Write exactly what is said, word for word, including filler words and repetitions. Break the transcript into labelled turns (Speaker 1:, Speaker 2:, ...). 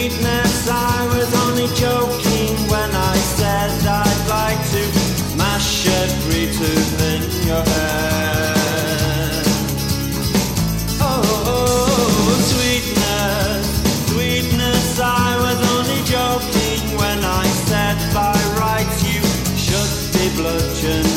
Speaker 1: Sweetness, I was only joking when I said I'd like to mash every tooth in your head. Oh, oh, sweetness, sweetness, I was only joking when I said by rights you should be bludgeoned